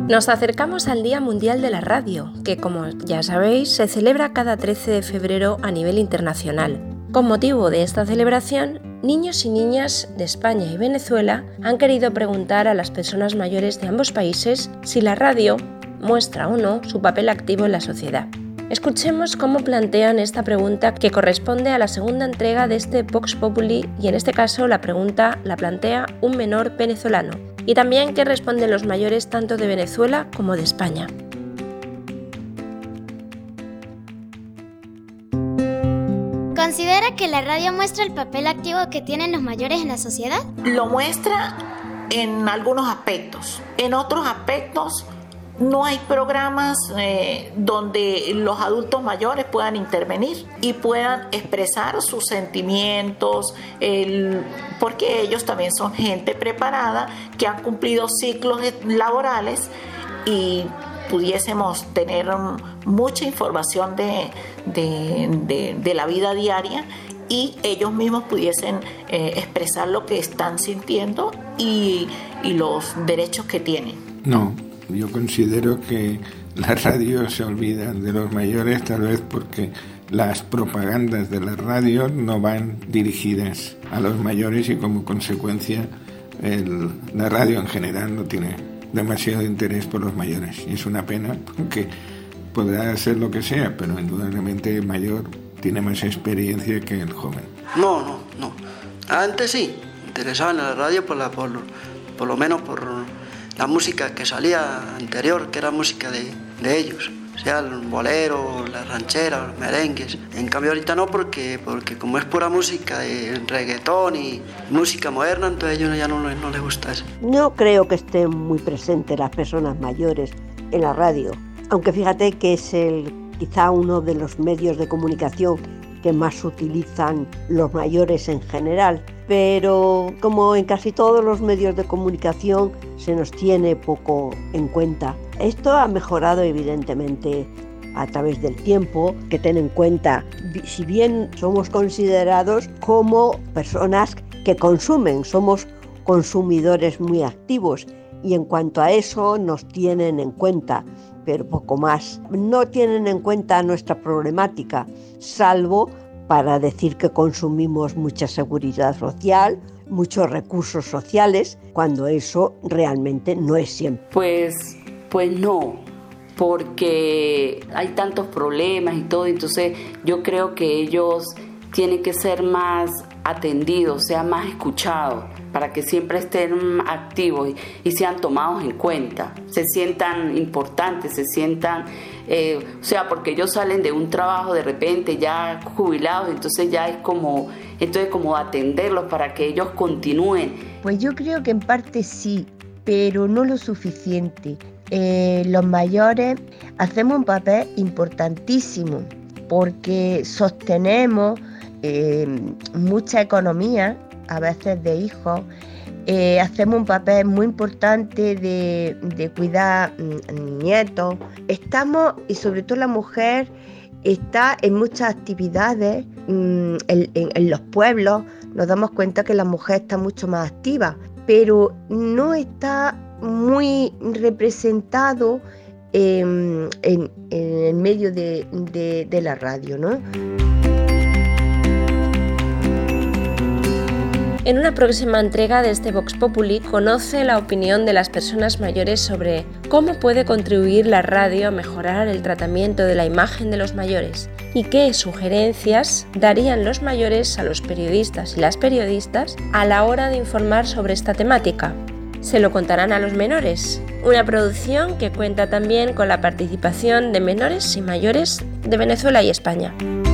Nos acercamos al Día Mundial de la Radio, que como ya sabéis se celebra cada 13 de febrero a nivel internacional. Con motivo de esta celebración, niños y niñas de España y Venezuela han querido preguntar a las personas mayores de ambos países si la radio muestra o no su papel activo en la sociedad. Escuchemos cómo plantean esta pregunta que corresponde a la segunda entrega de este Vox Populi y en este caso la pregunta la plantea un menor venezolano y también qué responden los mayores tanto de Venezuela como de España. ¿Considera que la radio muestra el papel activo que tienen los mayores en la sociedad? Lo muestra en algunos aspectos. En otros aspectos no hay programas donde los adultos mayores puedan intervenir y puedan expresar sus sentimientos, porque ellos también son gente preparada que han cumplido ciclos laborales y pudiésemos tener mucha información de la vida diaria y ellos mismos pudiesen expresar lo que están sintiendo y los derechos que tienen. No, yo considero que la radio se olvida de los mayores, tal vez porque las propagandas de la radio no van dirigidas a los mayores y como consecuencia la radio en general no tiene demasiado interés por los mayores. Y es una pena porque podrá ser lo que sea, pero indudablemente el mayor tiene más experiencia que el joven. No. Antes sí, interesaban en la radio por lo menos por la música que salía anterior, que era música de ellos, sea el bolero, la ranchera, los merengues. En cambio ahorita no, porque como es pura música de reggaetón y música moderna, entonces a ellos ya no les gusta eso. No creo que estén muy presentes las personas mayores en la radio, aunque fíjate que es quizá uno de los medios de comunicación que más utilizan los mayores en general, pero como en casi todos los medios de comunicación se nos tiene poco en cuenta. Esto ha mejorado evidentemente a través del tiempo, que ten en cuenta, si bien somos considerados como personas que consumen, somos consumidores muy activos y en cuanto a eso nos tienen en cuenta, pero poco más. No tienen en cuenta nuestra problemática, salvo para decir que consumimos mucha seguridad social, muchos recursos sociales, cuando eso realmente no es siempre. Pues no, porque hay tantos problemas y todo, entonces yo creo que ellos tienen que ser más atendidos, sean más escuchados, para que siempre estén activos y sean tomados en cuenta, se sientan importantes, se sientan, porque ellos salen de un trabajo de repente ya jubilados, entonces ya es como atenderlos para que ellos continúen. Pues yo creo que en parte sí, pero no lo suficiente. Los mayores hacemos un papel importantísimo porque sostenemos mucha economía, a veces de hijos, hacemos un papel muy importante de cuidar nietos. Estamos, y sobre todo la mujer, está en muchas actividades en los pueblos. Nos damos cuenta que la mujer está mucho más activa, pero no está muy representado en el medio de la radio, ¿no? En una próxima entrega de este Vox Populi conoce la opinión de las personas mayores sobre cómo puede contribuir la radio a mejorar el tratamiento de la imagen de los mayores y qué sugerencias darían los mayores a los periodistas y las periodistas a la hora de informar sobre esta temática. Se lo contarán a los menores, una producción que cuenta también con la participación de menores y mayores de Venezuela y España.